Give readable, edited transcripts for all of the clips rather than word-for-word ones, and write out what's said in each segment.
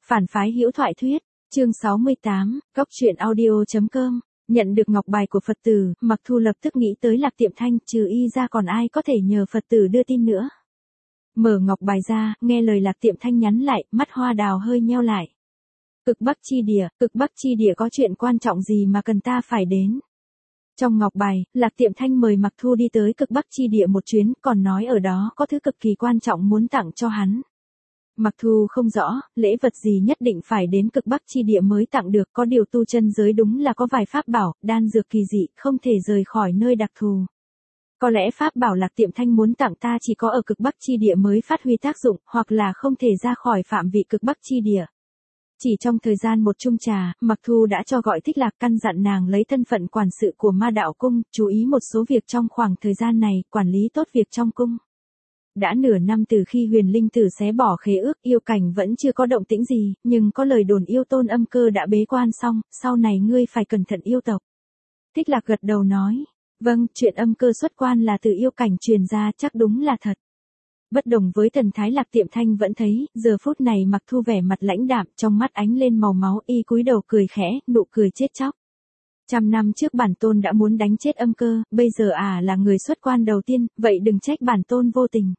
Phản phái hữu thoại thuyết, chương 68, Cóc truyện audio.com. Nhận được ngọc bài của Phật tử, Mặc Thu lập tức nghĩ tới Lạc Tiệm Thanh, trừ y ra còn ai có thể nhờ Phật tử đưa tin nữa. Mở ngọc bài ra, nghe lời Lạc Tiệm Thanh nhắn lại, mắt hoa đào hơi nheo lại. Cực Bắc chi địa có chuyện quan trọng gì mà cần ta phải đến? Trong ngọc bài, Lạc Tiệm Thanh mời Mặc Thu đi tới Cực Bắc chi địa một chuyến, còn nói ở đó có thứ cực kỳ quan trọng muốn tặng cho hắn. Mặc Thu không rõ, lễ vật gì nhất định phải đến Cực Bắc chi địa mới tặng được, có điều tu chân giới đúng là có vài pháp bảo, đan dược kỳ dị, không thể rời khỏi nơi đặc thù. Có lẽ pháp bảo Lạc Tiệm Thanh muốn tặng ta chỉ có ở Cực Bắc chi địa mới phát huy tác dụng, hoặc là không thể ra khỏi phạm vị Cực Bắc chi địa. Chỉ trong thời gian một chung trà, Mặc Thu đã cho gọi Thích Lạc, căn dặn nàng lấy thân phận quản sự của Ma Đạo Cung, chú ý một số việc trong khoảng thời gian này, quản lý tốt việc trong cung. Đã nửa năm từ khi Huyền Linh Tử xé bỏ khế ước, yêu cảnh vẫn chưa có động tĩnh gì, nhưng có lời đồn yêu tôn âm cơ đã bế quan xong, sau này ngươi phải cẩn thận yêu tộc. Thích Lạc gật đầu nói, vâng, chuyện âm cơ xuất quan là từ yêu cảnh truyền ra, chắc đúng là thật. Bất đồng với thần thái Lạc Tiệm Thanh vẫn thấy, giờ phút này Mặc Thu vẻ mặt lãnh đạm, trong mắt ánh lên màu máu, y cúi đầu cười khẽ, nụ cười chết chóc. 100 năm trước bản tôn đã muốn đánh chết âm cơ, bây giờ là người xuất quan đầu tiên, vậy đừng trách bản tôn vô tình.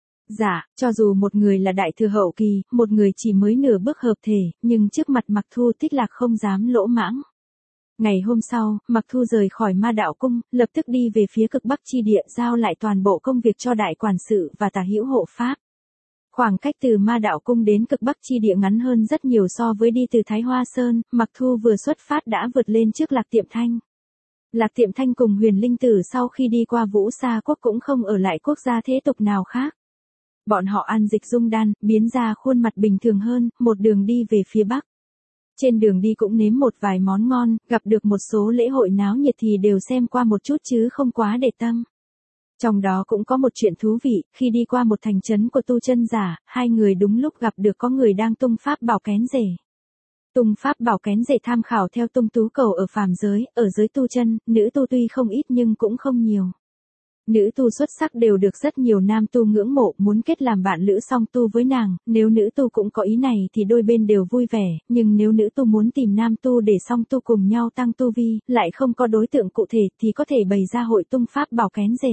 Dạ, cho dù một người là đại thừa hậu kỳ, một người chỉ mới nửa bước hợp thể, nhưng trước mặt Mặc Thu Thích Lạc không dám lỗ mãng. Ngày hôm sau, Mặc Thu rời khỏi Ma Đạo Cung, lập tức đi về phía Cực Bắc chi địa, giao lại toàn bộ công việc cho đại quản sự và tả hữu hộ pháp. Khoảng cách từ Ma Đạo Cung đến Cực Bắc chi địa ngắn hơn rất nhiều so với đi từ Thái Hoa Sơn, Mặc Thu vừa xuất phát đã vượt lên trước Lạc Tiệm Thanh. Lạc Tiệm Thanh cùng Huyền Linh Tử sau khi đi qua Vũ Sa Quốc cũng không ở lại quốc gia thế tục nào khác. Bọn họ ăn dịch dung đan, biến ra khuôn mặt bình thường hơn, một đường đi về phía Bắc. Trên đường đi cũng nếm một vài món ngon, gặp được một số lễ hội náo nhiệt thì đều xem qua một chút chứ không quá để tâm. Trong đó cũng có một chuyện thú vị, khi đi qua một thành trấn của tu chân giả, hai người đúng lúc gặp được có người đang tung pháp bảo kén rể. Tung pháp bảo kén rể tham khảo theo tung tú cầu ở phàm giới, ở giới tu chân, nữ tu tuy không ít nhưng cũng không nhiều. Nữ tu xuất sắc đều được rất nhiều nam tu ngưỡng mộ, muốn kết làm bạn lữ song tu với nàng, nếu nữ tu cũng có ý này thì đôi bên đều vui vẻ, nhưng nếu nữ tu muốn tìm nam tu để song tu cùng nhau tăng tu vi, lại không có đối tượng cụ thể thì có thể bày ra hội tung pháp bảo kén rể.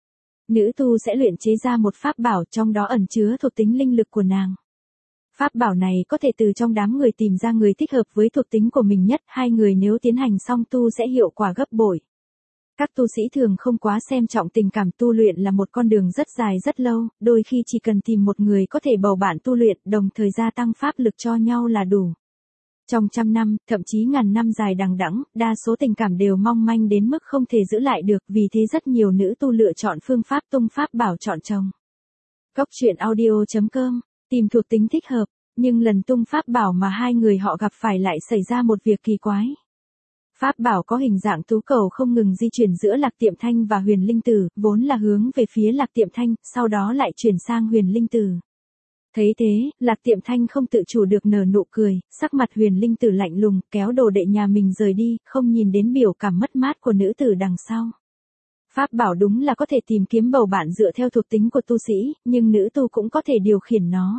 Nữ tu sẽ luyện chế ra một pháp bảo trong đó ẩn chứa thuộc tính linh lực của nàng. Pháp bảo này có thể từ trong đám người tìm ra người thích hợp với thuộc tính của mình nhất, hai người nếu tiến hành song tu sẽ hiệu quả gấp bội. Các tu sĩ thường không quá xem trọng tình cảm, tu luyện là một con đường rất dài rất lâu, đôi khi chỉ cần tìm một người có thể bầu bạn tu luyện, đồng thời gia tăng pháp lực cho nhau là đủ. Trong 100 năm, thậm chí ngàn năm dài đằng đẵng, đa số tình cảm đều mong manh đến mức không thể giữ lại được, vì thế rất nhiều nữ tu lựa chọn phương pháp tung pháp bảo chọn chồng. Cóc truyện audio.com, tìm thuộc tính thích hợp, nhưng lần tung pháp bảo mà hai người họ gặp phải lại xảy ra một việc kỳ quái. Pháp bảo có hình dạng tú cầu không ngừng di chuyển giữa Lạc Tiệm Thanh và Huyền Linh Tử, vốn là hướng về phía Lạc Tiệm Thanh, sau đó lại chuyển sang Huyền Linh Tử. Thấy thế, Lạc Tiệm Thanh không tự chủ được nở nụ cười, sắc mặt Huyền Linh Tử lạnh lùng, kéo đồ đệ nhà mình rời đi, không nhìn đến biểu cảm mất mát của nữ tử đằng sau. Pháp bảo đúng là có thể tìm kiếm bầu bạn dựa theo thuộc tính của tu sĩ, nhưng nữ tu cũng có thể điều khiển nó.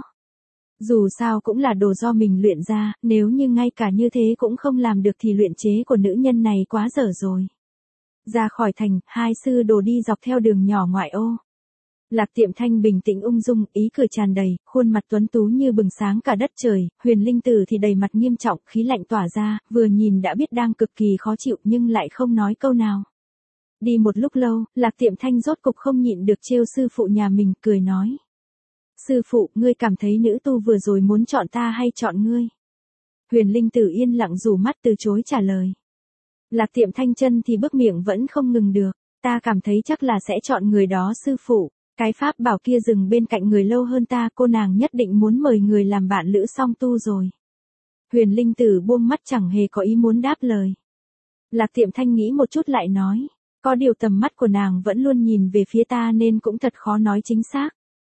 Dù sao cũng là đồ do mình luyện ra, nếu như ngay cả như thế cũng không làm được thì luyện chế của nữ nhân này quá dở rồi. Ra khỏi thành, hai sư đồ đi dọc theo đường nhỏ ngoại ô. Lạc Tiệm Thanh bình tĩnh ung dung, ý cười tràn đầy, khuôn mặt tuấn tú như bừng sáng cả đất trời, Huyền Linh Tử thì đầy mặt nghiêm trọng, khí lạnh tỏa ra, vừa nhìn đã biết đang cực kỳ khó chịu nhưng lại không nói câu nào. Đi một lúc lâu, Lạc Tiệm Thanh rốt cục không nhịn được trêu sư phụ nhà mình, cười nói. Sư phụ, ngươi cảm thấy nữ tu vừa rồi muốn chọn ta hay chọn ngươi? Huyền Linh Tử yên lặng rủ mắt từ chối trả lời. Lạc Tiệm Thanh chân thì bước miệng vẫn không ngừng được, ta cảm thấy chắc là sẽ chọn người đó sư phụ, cái pháp bảo kia dừng bên cạnh người lâu hơn ta, cô nàng nhất định muốn mời người làm bạn lữ song tu rồi. Huyền Linh Tử buông mắt chẳng hề có ý muốn đáp lời. Lạc Tiệm Thanh nghĩ một chút lại nói, có điều tầm mắt của nàng vẫn luôn nhìn về phía ta nên cũng thật khó nói chính xác.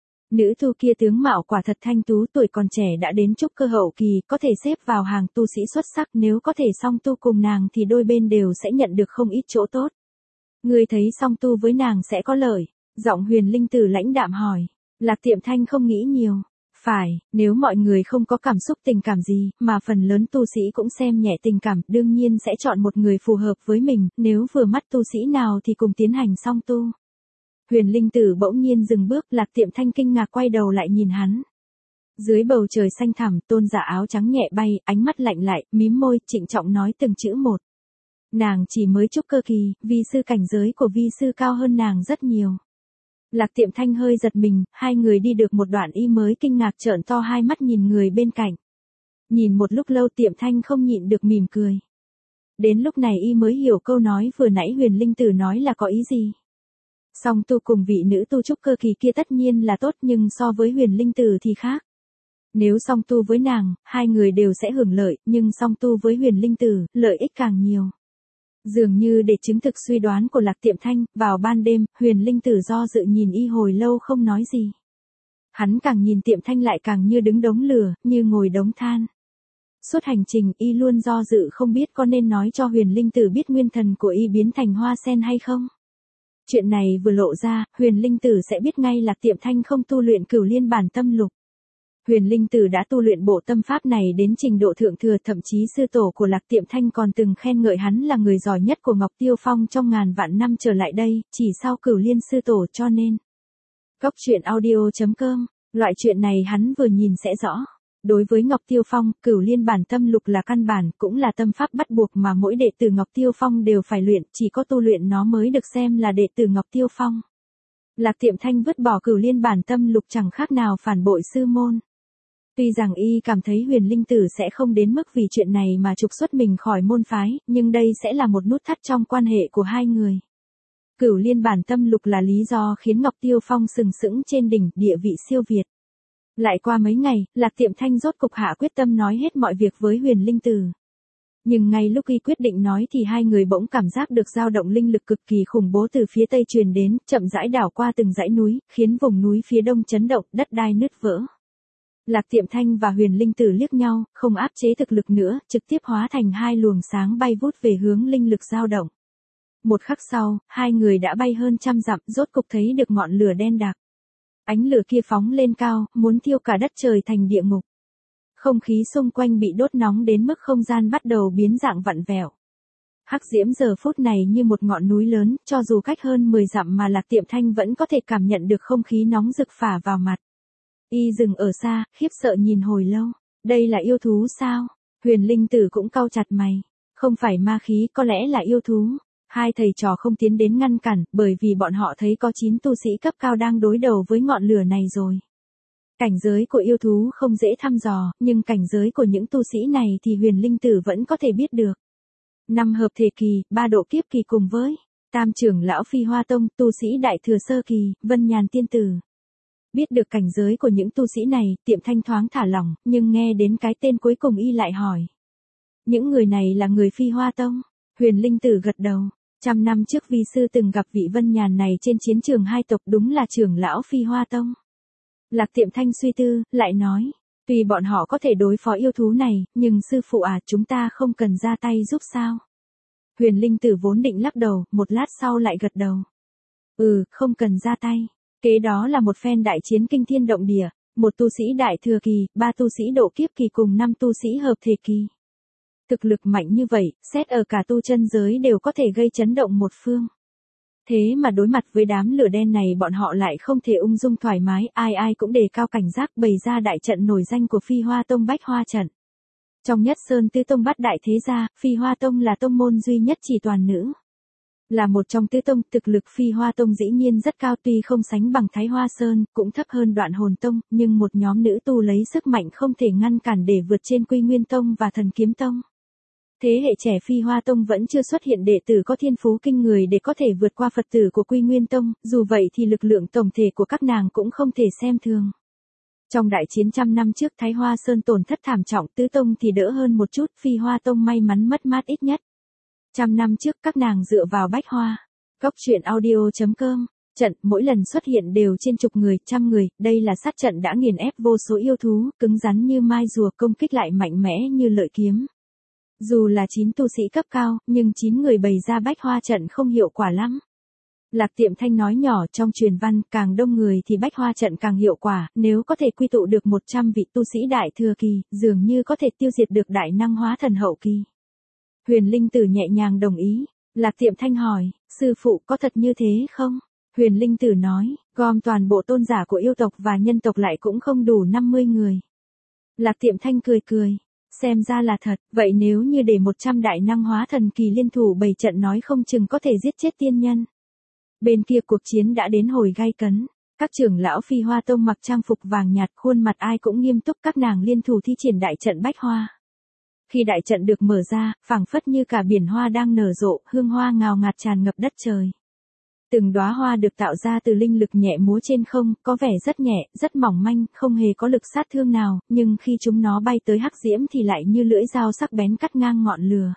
Nữ tu kia tướng mạo quả thật thanh tú, tuổi còn trẻ đã đến trúc cơ hậu kỳ, có thể xếp vào hàng tu sĩ xuất sắc, nếu có thể song tu cùng nàng thì đôi bên đều sẽ nhận được không ít chỗ tốt. Ngươi thấy song tu với nàng sẽ có lợi? Giọng Huyền Linh Tử lãnh đạm hỏi. Lạc Tiệm Thanh không nghĩ nhiều. Phải, nếu mọi người không có cảm xúc tình cảm gì, mà phần lớn tu sĩ cũng xem nhẹ tình cảm, đương nhiên sẽ chọn một người phù hợp với mình, nếu vừa mắt tu sĩ nào thì cùng tiến hành song tu. Huyền Linh Tử bỗng nhiên dừng bước, Lạc Tiệm Thanh kinh ngạc quay đầu lại nhìn hắn. Dưới bầu trời xanh thẳm, tôn giả áo trắng nhẹ bay, ánh mắt lạnh lại, mím môi, trịnh trọng nói từng chữ một. Nàng chỉ mới trúc cơ kỳ, vi sư cảnh giới của vi sư cao hơn nàng rất nhiều. Lạc Tiệm Thanh hơi giật mình, hai người đi được một đoạn y mới kinh ngạc trợn to hai mắt nhìn người bên cạnh. Nhìn một lúc lâu Tiệm Thanh không nhịn được mỉm cười. Đến lúc này y mới hiểu câu nói vừa nãy Huyền Linh Tử nói là có ý gì. Song tu cùng vị nữ tu trúc cơ kỳ kia tất nhiên là tốt, nhưng so với Huyền Linh Tử thì khác. Nếu song tu với nàng, hai người đều sẽ hưởng lợi, nhưng song tu với Huyền Linh Tử, lợi ích càng nhiều. Dường như để chứng thực suy đoán của Lạc Tiệm Thanh, vào ban đêm, Huyền Linh Tử do dự nhìn y hồi lâu không nói gì. Hắn càng nhìn Tiệm Thanh lại càng như đứng đống lửa, như ngồi đống than. Suốt hành trình y luôn do dự không biết có nên nói cho Huyền Linh Tử biết nguyên thần của y biến thành hoa sen hay không. Chuyện này vừa lộ ra, Huyền Linh Tử sẽ biết ngay Lạc Tiệm Thanh không tu luyện Cửu Liên Bản Tâm Lục. Huyền Linh Tử đã tu luyện bộ tâm pháp này đến trình độ thượng thừa, thậm chí sư tổ của Lạc Tiệm Thanh còn từng khen ngợi hắn là người giỏi nhất của Ngọc Tiêu Phong trong ngàn vạn năm trở lại đây, chỉ sau Cửu Liên sư tổ, cho nên. Goctruyện.audio.com, loại chuyện này hắn vừa nhìn sẽ rõ. Đối với Ngọc Tiêu Phong, Cửu Liên Bản Tâm Lục là căn bản, cũng là tâm pháp bắt buộc mà mỗi đệ tử Ngọc Tiêu Phong đều phải luyện, chỉ có tu luyện nó mới được xem là đệ tử Ngọc Tiêu Phong. Lạc Tiệm Thanh vứt bỏ Cửu Liên Bản Tâm Lục chẳng khác nào phản bội sư môn. Tuy rằng y cảm thấy Huyền Linh Tử sẽ không đến mức vì chuyện này mà trục xuất mình khỏi môn phái, nhưng đây sẽ là một nút thắt trong quan hệ của hai người. Cửu Liên Bản Tâm Lục là lý do khiến Ngọc Tiêu Phong sừng sững trên đỉnh, địa vị siêu việt. Lại qua mấy ngày, Lạc Tiệm Thanh rốt cục hạ quyết tâm nói hết mọi việc với Huyền Linh Tử. Nhưng ngay lúc y quyết định nói thì hai người bỗng cảm giác được dao động linh lực cực kỳ khủng bố từ phía tây truyền đến, chậm rãi đảo qua từng dãy núi, khiến vùng núi phía đông chấn động, đất đai nứt vỡ. Lạc Tiệm Thanh và Huyền Linh Tử liếc nhau, không áp chế thực lực nữa, trực tiếp hóa thành hai luồng sáng bay vút về hướng linh lực dao động. Một khắc sau, hai người đã bay hơn trăm dặm, rốt cục thấy được ngọn lửa đen đặc. Ánh lửa kia phóng lên cao, muốn thiêu cả đất trời thành địa ngục. Không khí xung quanh bị đốt nóng đến mức không gian bắt đầu biến dạng vặn vẹo. Hắc diễm giờ phút này như một ngọn núi lớn, cho dù cách hơn 10 dặm mà Lạc Tiệm Thanh vẫn có thể cảm nhận được không khí nóng rực phả vào mặt. Y dừng ở xa, khiếp sợ nhìn hồi lâu. Đây là yêu thú sao? Huyền Linh Tử cũng cau chặt mày. Không phải ma khí, có lẽ là yêu thú. Hai thầy trò không tiến đến ngăn cản, bởi vì bọn họ thấy có 9 tu sĩ cấp cao đang đối đầu với ngọn lửa này rồi. Cảnh giới của yêu thú không dễ thăm dò, nhưng cảnh giới của những tu sĩ này thì Huyền Linh Tử vẫn có thể biết được. 5 hợp thể kỳ, 3 độ kiếp kỳ cùng với Tam trưởng lão Phi Hoa Tông, tu sĩ đại thừa sơ kỳ, Vân Nhàn tiên tử. Biết được cảnh giới của những tu sĩ này, Tiệm Thanh thoáng thả lỏng, nhưng nghe đến cái tên cuối cùng y lại hỏi. Những người này là người Phi Hoa Tông? Huyền Linh Tử gật đầu. 100 năm trước vi sư từng gặp vị Vân Nhàn này trên chiến trường hai tộc, đúng là trưởng lão Phi Hoa Tông. Lạc Tiệm Thanh suy tư, lại nói. Tuy bọn họ có thể đối phó yêu thú này, nhưng sư phụ chúng ta không cần ra tay giúp sao? Huyền Linh Tử vốn định lắc đầu, một lát sau lại gật đầu. Không cần ra tay. Kế đó là một phen đại chiến kinh thiên động địa, một tu sĩ đại thừa kỳ, 3 tu sĩ độ kiếp kỳ cùng 5 tu sĩ hợp thể kỳ. Thực lực mạnh như vậy, xét ở cả tu chân giới đều có thể gây chấn động một phương. Thế mà đối mặt với đám lửa đen này bọn họ lại không thể ung dung thoải mái, ai ai cũng đề cao cảnh giác, bày ra đại trận nổi danh của Phi Hoa Tông Bách Hoa trận. Trong Nhất Sơn Tứ Tông Bát Đại thế gia, Phi Hoa Tông là tông môn duy nhất chỉ toàn nữ. Là một trong tứ tông, thực lực Phi Hoa Tông dĩ nhiên rất cao, tuy không sánh bằng Thái Hoa Sơn, cũng thấp hơn Đoạn Hồn Tông, nhưng một nhóm nữ tu lấy sức mạnh không thể ngăn cản để vượt trên Quy Nguyên Tông và Thần Kiếm Tông. Thế hệ trẻ Phi Hoa Tông vẫn chưa xuất hiện đệ tử có thiên phú kinh người để có thể vượt qua Phật tử của Quy Nguyên Tông, dù vậy thì lực lượng tổng thể của các nàng cũng không thể xem thường. Trong đại chiến 100 năm trước Thái Hoa Sơn tổn thất thảm trọng, tứ tông thì đỡ hơn một chút, Phi Hoa Tông may mắn mất mát ít nhất. 100 năm trước các nàng dựa vào Bách Hoa. Goctruyện.audio.com, trận mỗi lần xuất hiện đều trên chục người, trăm người, đây là sát trận đã nghiền ép vô số yêu thú, cứng rắn như mai rùa, công kích lại mạnh mẽ như lợi kiếm. Dù là 9 tu sĩ cấp cao, nhưng 9 người bày ra Bách Hoa trận không hiệu quả lắm. Lạc Tiệm Thanh nói nhỏ, trong truyền văn, càng đông người thì bách hoa trận càng hiệu quả, nếu có thể quy tụ được 100 vị tu sĩ đại thừa kỳ, dường như có thể tiêu diệt được đại năng hóa thần hậu kỳ. Huyền Linh Tử nhẹ nhàng đồng ý. Lạc Tiệm Thanh hỏi, sư phụ có thật như thế không? Huyền Linh Tử nói, gom toàn bộ tôn giả của yêu tộc và nhân tộc lại cũng không đủ 50 người. Lạc Tiệm Thanh cười cười, xem ra là thật, vậy nếu như để 100 đại năng hóa thần kỳ liên thủ bày trận nói không chừng có thể giết chết tiên nhân. Bên kia cuộc chiến đã đến hồi gay cấn, các trưởng lão Phi Hoa Tông mặc trang phục vàng nhạt, khuôn mặt ai cũng nghiêm túc, các nàng liên thủ thi triển đại trận bách hoa. Khi đại trận được mở ra, phảng phất như cả biển hoa đang nở rộ, hương hoa ngào ngạt tràn ngập đất trời. Từng đóa hoa được tạo ra từ linh lực nhẹ múa trên không, có vẻ rất nhẹ, rất mỏng manh, không hề có lực sát thương nào, nhưng khi chúng nó bay tới hắc diễm thì lại như lưỡi dao sắc bén cắt ngang ngọn lửa.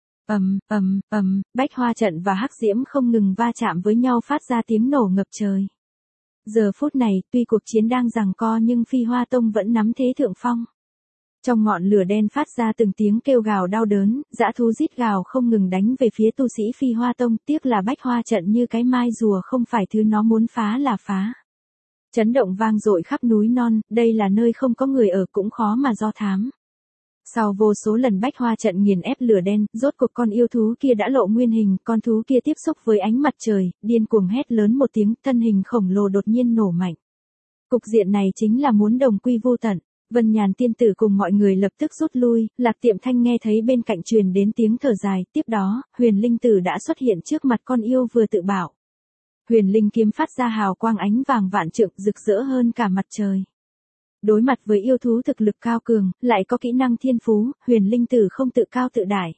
Bách hoa trận và hắc diễm không ngừng va chạm với nhau phát ra tiếng nổ ngập trời. Giờ phút này, tuy cuộc chiến đang giằng co nhưng Phi Hoa Tông vẫn nắm thế thượng phong. Trong ngọn lửa đen phát ra từng tiếng kêu gào đau đớn, dã thú rít gào không ngừng đánh về phía tu sĩ Phi Hoa Tông, tiếc là bách hoa trận như cái mai rùa không phải thứ nó muốn phá là phá. Chấn động vang dội khắp núi non, đây là nơi không có người ở cũng khó mà do thám. Sau vô số lần bách hoa trận nghiền ép lửa đen, rốt cuộc con yêu thú kia đã lộ nguyên hình, con thú kia tiếp xúc với ánh mặt trời, điên cuồng hét lớn một tiếng, thân hình khổng lồ đột nhiên nổ mạnh. Cục diện này chính là muốn đồng quy vô tận. Vân Nhàn tiên tử cùng mọi người lập tức rút lui, Lạc Tiệm Thanh nghe thấy bên cạnh truyền đến tiếng thở dài, tiếp đó, Huyền Linh Tử đã xuất hiện trước mặt con yêu vừa tự bảo. Huyền Linh kiếm phát ra hào quang ánh vàng vạn trượng, rực rỡ hơn cả mặt trời. Đối mặt với yêu thú thực lực cao cường, lại có kỹ năng thiên phú, Huyền Linh Tử không tự cao tự đại.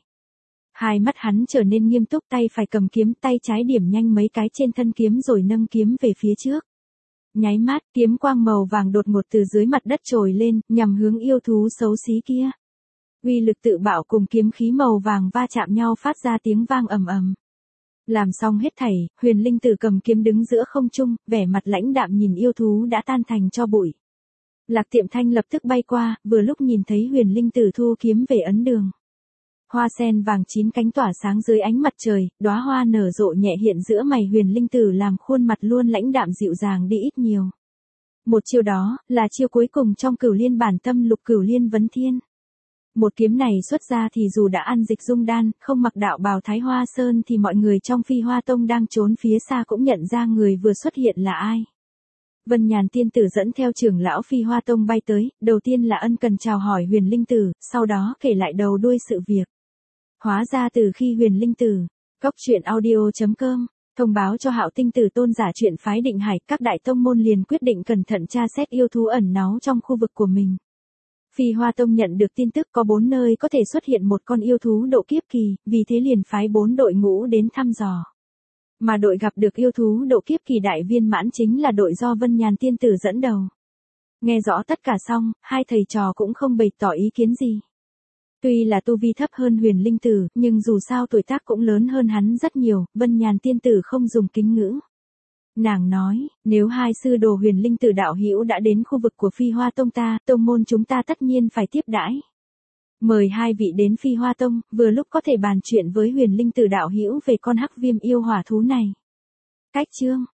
Hai mắt hắn trở nên nghiêm túc, tay phải cầm kiếm, tay trái điểm nhanh mấy cái trên thân kiếm rồi nâng kiếm về phía trước. Nháy mắt, kiếm quang màu vàng đột ngột từ dưới mặt đất trồi lên, nhằm hướng yêu thú xấu xí kia. Uy lực tự bạo cùng kiếm khí màu vàng va chạm nhau phát ra tiếng vang ầm ầm. Làm xong hết thảy, Huyền Linh Tử cầm kiếm đứng giữa không trung, vẻ mặt lãnh đạm nhìn yêu thú đã tan thành tro bụi. Lạc Tiệm Thanh lập tức bay qua, vừa lúc nhìn thấy Huyền Linh Tử thu kiếm về ấn đường. Hoa sen vàng chín cánh tỏa sáng dưới ánh mặt trời, đóa hoa nở rộ nhẹ hiện giữa mày Huyền Linh Tử làm khuôn mặt luôn lãnh đạm dịu dàng đi ít nhiều. Một chiêu đó, là chiêu cuối cùng trong Cửu Liên bản tâm lục Cửu Liên vấn thiên. Một kiếm này xuất ra thì dù đã ăn dịch dung đan, không mặc đạo bào Thái Hoa Sơn thì mọi người trong Phi Hoa Tông đang trốn phía xa cũng nhận ra người vừa xuất hiện là ai. Vân Nhàn tiên tử dẫn theo trưởng lão Phi Hoa Tông bay tới, đầu tiên là ân cần chào hỏi Huyền Linh Tử, sau đó kể lại đầu đuôi sự việc. Hóa ra từ khi Huyền Linh Tử, goctruyện.audio.com, thông báo cho Hạo Tinh Tử tôn giả chuyện phái Định Hải, các đại tông môn liền quyết định cẩn thận tra xét yêu thú ẩn náu trong khu vực của mình. Phi Hoa Tông nhận được tin tức có 4 nơi có thể xuất hiện một con yêu thú độ kiếp kỳ, vì thế liền phái 4 đội ngũ đến thăm dò. Mà đội gặp được yêu thú độ kiếp kỳ đại viên mãn chính là đội do Vân Nhàn tiên tử dẫn đầu. Nghe rõ tất cả xong, hai thầy trò cũng không bày tỏ ý kiến gì. Tuy là tu vi thấp hơn Huyền Linh Tử, nhưng dù sao tuổi tác cũng lớn hơn hắn rất nhiều, Vân Nhàn tiên tử không dùng kính ngữ. Nàng nói, nếu hai sư đồ Huyền Linh Tử đạo hữu đã đến khu vực của Phi Hoa Tông ta, tông môn chúng ta tất nhiên phải tiếp đãi. Mời hai vị đến Phi Hoa Tông, vừa lúc có thể bàn chuyện với Huyền Linh Tử đạo hữu về con hắc viêm yêu hỏa thú này. Cách chương